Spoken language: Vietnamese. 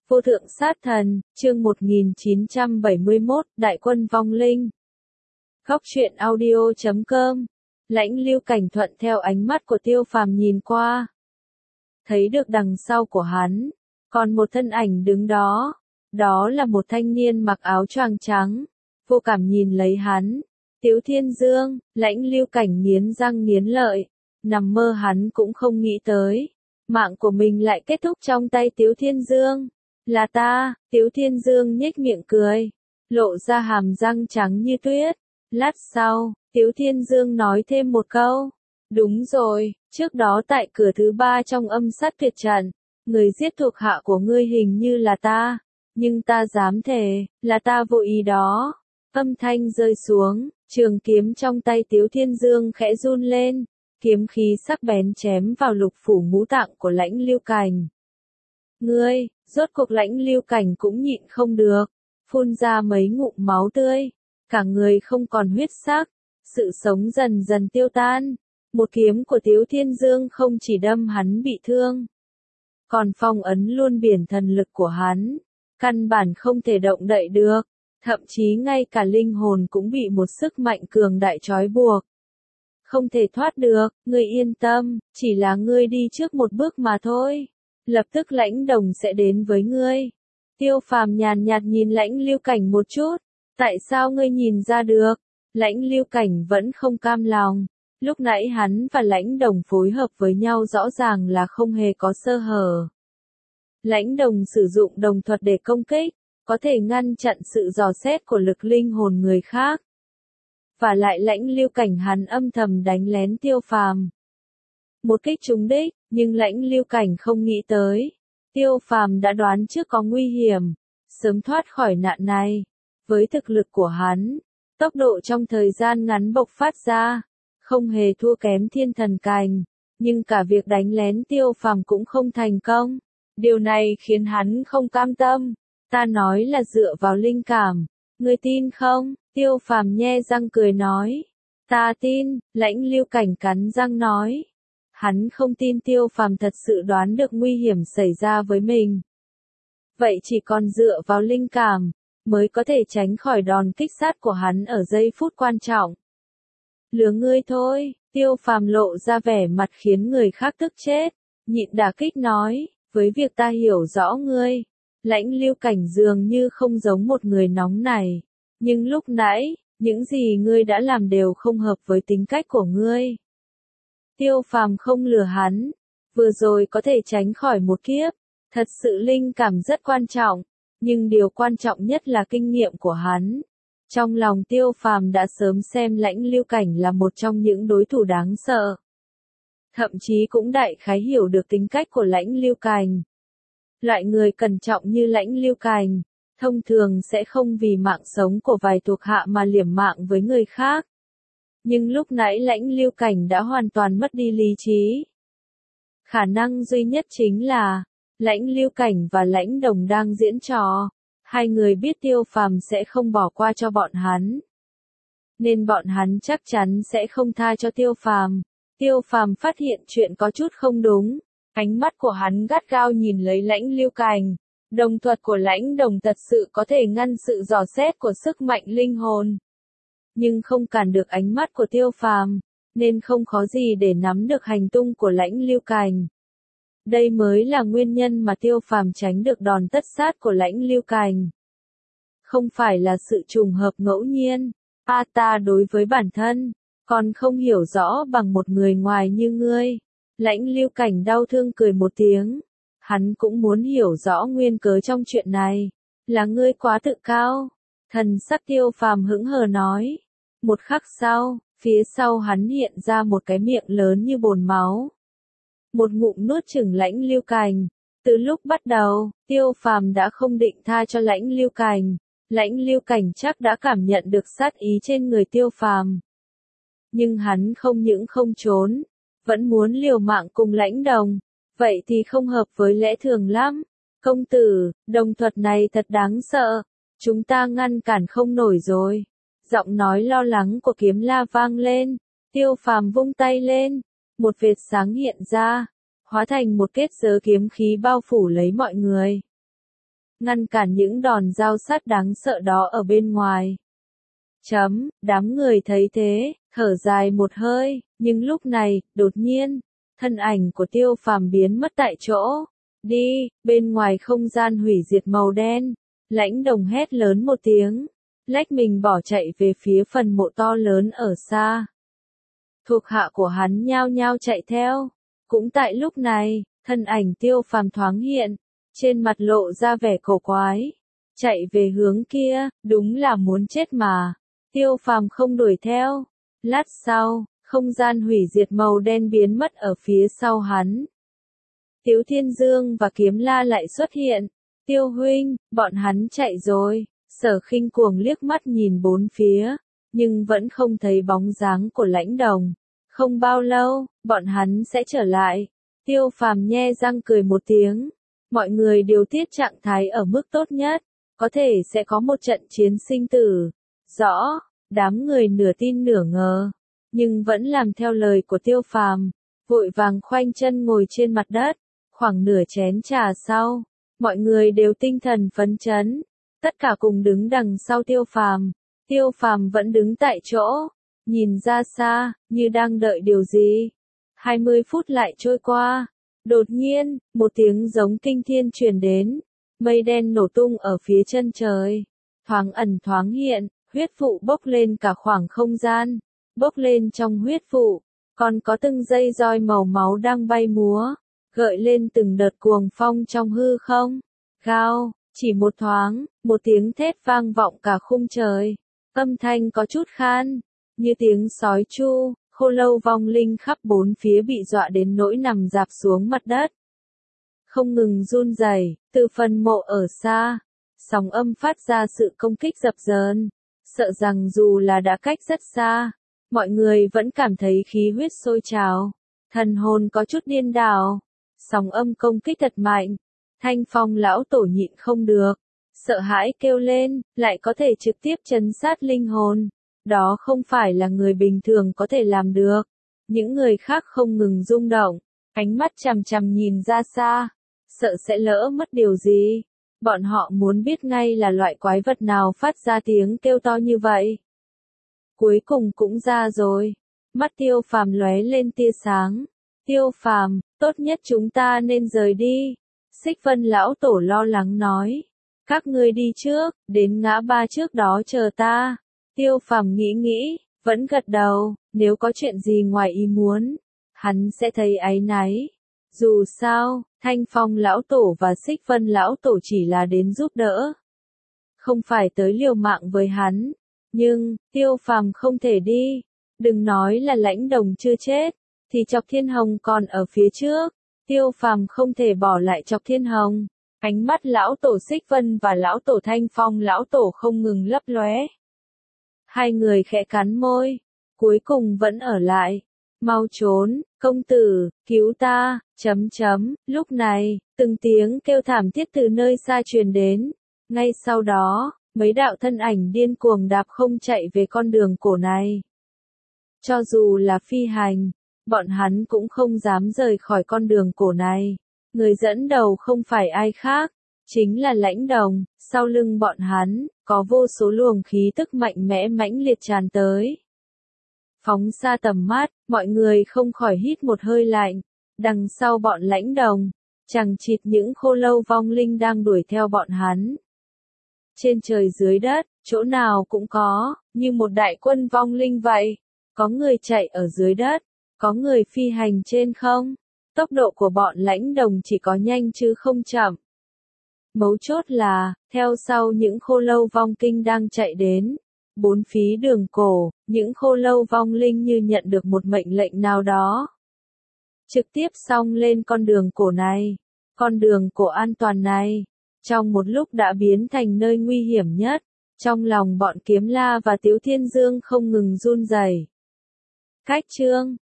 Vô thượng sát thần, chương 1971, Đại quân vong linh. Góc truyện audio.com. Lãnh Lưu Cảnh thuận theo ánh mắt của Tiêu Phàm nhìn qua. Thấy được đằng sau của hắn, còn một thân ảnh đứng đó. Đó là một thanh niên mặc áo choàng trắng. Vô cảm nhìn lấy hắn. Tiếu Thiên Dương, Lãnh Lưu Cảnh nghiến răng nghiến lợi. Nằm mơ hắn cũng không nghĩ tới. Mạng của mình lại kết thúc trong tay Tiếu Thiên Dương. Là ta, Tiếu Thiên Dương nhếch miệng cười, lộ ra hàm răng trắng như tuyết. Lát sau, Tiếu Thiên Dương nói thêm một câu. Đúng rồi, trước đó tại cửa thứ 3 trong âm sát tuyệt trận, người giết thuộc hạ của ngươi hình như là ta, nhưng ta dám thề, là ta vô ý đó. Âm thanh rơi xuống, trường kiếm trong tay Tiếu Thiên Dương khẽ run lên, kiếm khí sắc bén chém vào lục phủ ngũ tạng của Lãnh Lưu Cảnh. Ngươi, rốt cuộc Lãnh Lưu Cảnh cũng nhịn không được, phun ra mấy ngụm máu tươi, cả người không còn huyết sắc, sự sống dần dần tiêu tan. Một kiếm của Tiếu Thiên Dương không chỉ đâm hắn bị thương, còn phong ấn luôn biển thần lực của hắn, căn bản không thể động đậy được, thậm chí ngay cả linh hồn cũng bị một sức mạnh cường đại trói buộc. Không thể thoát được, ngươi yên tâm, chỉ là ngươi đi trước một bước mà thôi. Lập tức Lãnh Đồng sẽ đến với ngươi. Tiêu Phàm nhàn nhạt nhìn Lãnh Lưu Cảnh một chút. Tại sao ngươi nhìn ra được? Lãnh Lưu Cảnh vẫn không cam lòng. Lúc nãy hắn và Lãnh Đồng phối hợp với nhau rõ ràng là không hề có sơ hở. Lãnh Đồng sử dụng đồng thuật để công kích, có thể ngăn chặn sự dò xét của lực linh hồn người khác. Và lại Lãnh Lưu Cảnh hắn âm thầm đánh lén Tiêu Phàm. Một kích trúng đích, nhưng Lãnh Lưu Cảnh không nghĩ tới. Tiêu Phàm đã đoán trước có nguy hiểm, sớm thoát khỏi nạn này. Với thực lực của hắn, tốc độ trong thời gian ngắn bộc phát ra, không hề thua kém Thiên Thần Cành, nhưng cả việc đánh lén Tiêu Phàm cũng không thành công. Điều này khiến hắn không cam tâm. Ta nói là dựa vào linh cảm, ngươi tin không? Tiêu Phàm nhe răng cười nói. Ta tin, Lãnh Lưu Cảnh cắn răng nói. Hắn không tin Tiêu Phàm thật sự đoán được nguy hiểm xảy ra với mình. Vậy chỉ còn dựa vào linh cảm, mới có thể tránh khỏi đòn kích sát của hắn ở giây phút quan trọng. Lừa ngươi thôi, Tiêu Phàm lộ ra vẻ mặt khiến người khác tức chết, nhịn đả kích nói, với việc ta hiểu rõ ngươi, Lãnh Lưu Cảnh dường như không giống một người nóng này, nhưng lúc nãy, những gì ngươi đã làm đều không hợp với tính cách của ngươi. Tiêu Phàm không lừa hắn, vừa rồi có thể tránh khỏi một kiếp, thật sự linh cảm rất quan trọng, nhưng điều quan trọng nhất là kinh nghiệm của hắn. Trong lòng Tiêu Phàm đã sớm xem Lãnh Lưu Cảnh là một trong những đối thủ đáng sợ. Thậm chí cũng đại khái hiểu được tính cách của Lãnh Lưu Cảnh. Loại người cẩn trọng như Lãnh Lưu Cảnh, thông thường sẽ không vì mạng sống của vài thuộc hạ mà liều mạng với người khác. Nhưng lúc nãy Lãnh Lưu Cảnh đã hoàn toàn mất đi lý trí. Khả năng duy nhất chính là, Lãnh Lưu Cảnh và Lãnh Đồng đang diễn trò. Hai người biết Tiêu Phàm sẽ không bỏ qua cho bọn hắn. Nên bọn hắn chắc chắn sẽ không tha cho Tiêu Phàm. Tiêu Phàm phát hiện chuyện có chút không đúng. Ánh mắt của hắn gắt gao nhìn lấy Lãnh Lưu Cảnh. Đồng thuật của Lãnh Đồng thật sự có thể ngăn sự dò xét của sức mạnh linh hồn. Nhưng không cản được ánh mắt của Tiêu Phàm, nên không khó gì để nắm được hành tung của Lãnh Lưu Cảnh. Đây mới là nguyên nhân mà Tiêu Phàm tránh được đòn tất sát của Lãnh Lưu Cảnh. Không phải là sự trùng hợp ngẫu nhiên. Ta đối với bản thân, còn không hiểu rõ bằng một người ngoài như ngươi. Lãnh Lưu Cảnh đau thương cười một tiếng. Hắn cũng muốn hiểu rõ nguyên cớ trong chuyện này. Là ngươi quá tự cao. Thần sắc Tiêu Phàm hững hờ nói. Một khắc sau, phía sau hắn hiện ra một cái miệng lớn như bồn máu. Một ngụm nuốt chửng Lãnh Lưu Cảnh. Từ lúc bắt đầu, Tiêu Phàm đã không định tha cho Lãnh Lưu Cảnh. Lãnh Lưu Cảnh chắc đã cảm nhận được sát ý trên người Tiêu Phàm. Nhưng hắn không những không trốn, vẫn muốn liều mạng cùng Lãnh Đồng. Vậy thì không hợp với lẽ thường lắm. Công tử, đồng thuật này thật đáng sợ. Chúng ta ngăn cản không nổi rồi. Giọng nói lo lắng của Kiếm La vang lên. Tiêu Phàm vung tay lên. Một vệt sáng hiện ra, hóa thành một kết giới kiếm khí bao phủ lấy mọi người. ngăn cản những đòn dao sắt đáng sợ đó ở bên ngoài. Đám người thấy thế, thở dài một hơi, nhưng lúc này, đột nhiên, thân ảnh của Tiêu Phàm biến mất tại chỗ. Đi, bên ngoài không gian hủy diệt màu đen, Lãnh Đồng hét lớn một tiếng, lách mình bỏ chạy về phía phần mộ to lớn ở xa. Thuộc hạ của hắn nhao nhao chạy theo. Cũng tại lúc này, thân ảnh Tiêu Phàm thoáng hiện, trên mặt lộ ra vẻ cổ quái. Chạy về hướng kia, đúng là muốn chết mà. Tiêu Phàm không đuổi theo. Lát sau, không gian hủy diệt màu đen biến mất ở phía sau hắn. Tiếu Thiên Dương và Kiếm La lại xuất hiện. Tiêu huynh, bọn hắn chạy rồi. Sở Khinh cuồng liếc mắt nhìn bốn phía, nhưng vẫn không thấy bóng dáng của Lãnh Đồng. Không bao lâu, bọn hắn sẽ trở lại. Tiêu Phàm nhe răng cười một tiếng. Mọi người điều tiết trạng thái ở mức tốt nhất. Có thể sẽ có một trận chiến sinh tử. Rõ, đám người nửa tin nửa ngờ. Nhưng vẫn làm theo lời của Tiêu Phàm. Vội vàng khoanh chân ngồi trên mặt đất. Khoảng nửa chén trà sau, mọi người đều tinh thần phấn chấn. Tất cả cùng đứng đằng sau Tiêu Phàm. Tiêu Phàm vẫn đứng tại chỗ, nhìn ra xa, như đang đợi điều gì. 20 phút lại trôi qua. Đột nhiên, một tiếng giống kinh thiên truyền đến. Mây đen nổ tung ở phía chân trời. Thoáng ẩn thoáng hiện, huyết vụ bốc lên cả khoảng không gian. Bốc lên trong huyết vụ, còn có từng dây roi màu máu đang bay múa, gợi lên từng đợt cuồng phong trong hư không. Gào, chỉ một thoáng, một tiếng thét vang vọng cả khung trời. Âm thanh có chút khan, như tiếng sói tru. Khô lâu vong linh khắp bốn phía bị dọa đến nỗi nằm rạp xuống mặt đất. Không ngừng run rẩy, từ phần mộ ở xa, sóng âm phát ra sự công kích dập dờn, sợ rằng dù là đã cách rất xa, mọi người vẫn cảm thấy khí huyết sôi trào, thần hồn có chút điên đảo. Sóng âm công kích thật mạnh, Thanh Phong lão tổ nhịn không được, sợ hãi kêu lên, lại có thể trực tiếp trấn sát linh hồn. Đó không phải là người bình thường có thể làm được. Những người khác không ngừng rung động, ánh mắt chằm chằm nhìn ra xa, sợ sẽ lỡ mất điều gì. Bọn họ muốn biết ngay là loại quái vật nào phát ra tiếng kêu to như vậy. Cuối cùng cũng ra rồi. Mắt Tiêu Phàm lóe lên tia sáng. Tiêu Phàm, tốt nhất chúng ta nên rời đi. Xích Vân lão tổ lo lắng nói. Các ngươi đi trước, đến ngã ba trước đó chờ ta. Tiêu Phàm nghĩ nghĩ, vẫn gật đầu, nếu có chuyện gì ngoài ý muốn, hắn sẽ thấy áy náy. Dù sao, Thanh Phong lão tổ và Xích Vân lão tổ chỉ là đến giúp đỡ, không phải tới liều mạng với hắn. Nhưng, Tiêu Phàm không thể đi. Đừng nói là Lãnh Đồng chưa chết, thì Chọc Thiên Hồng còn ở phía trước. Tiêu Phàm không thể bỏ lại Chọc Thiên Hồng. Ánh mắt lão tổ Xích Vân và lão tổ Thanh Phong lão tổ không ngừng lấp lóe. Hai người khẽ cắn môi, cuối cùng vẫn ở lại. Mau trốn, công tử, cứu ta, . Lúc này, từng tiếng kêu thảm thiết từ nơi xa truyền đến. Ngay sau đó, mấy đạo thân ảnh điên cuồng đạp không chạy về con đường cổ này. Cho dù là phi hành, bọn hắn cũng không dám rời khỏi con đường cổ này. Người dẫn đầu không phải ai khác, chính là Lãnh Đồng. Sau lưng bọn hắn, có vô số luồng khí tức mạnh mẽ mãnh liệt tràn tới. Phóng xa tầm mắt, mọi người không khỏi hít một hơi lạnh. Đằng sau bọn Lãnh Đồng, chằng chịt những khô lâu vong linh đang đuổi theo bọn hắn. Trên trời dưới đất, chỗ nào cũng có, như một đại quân vong linh vậy. Có người chạy ở dưới đất, có người phi hành trên không. Tốc độ của bọn Lãnh Đồng chỉ có nhanh chứ không chậm. Mấu chốt là, theo sau những khô lâu vong kinh đang chạy đến. Bốn phía đường cổ, những khô lâu vong linh như nhận được một mệnh lệnh nào đó. Trực tiếp xông lên con đường cổ này. Con đường cổ an toàn này, trong một lúc đã biến thành nơi nguy hiểm nhất. Trong lòng bọn Kiếm La và Tiếu Thiên Dương không ngừng run rẩy. Cách chương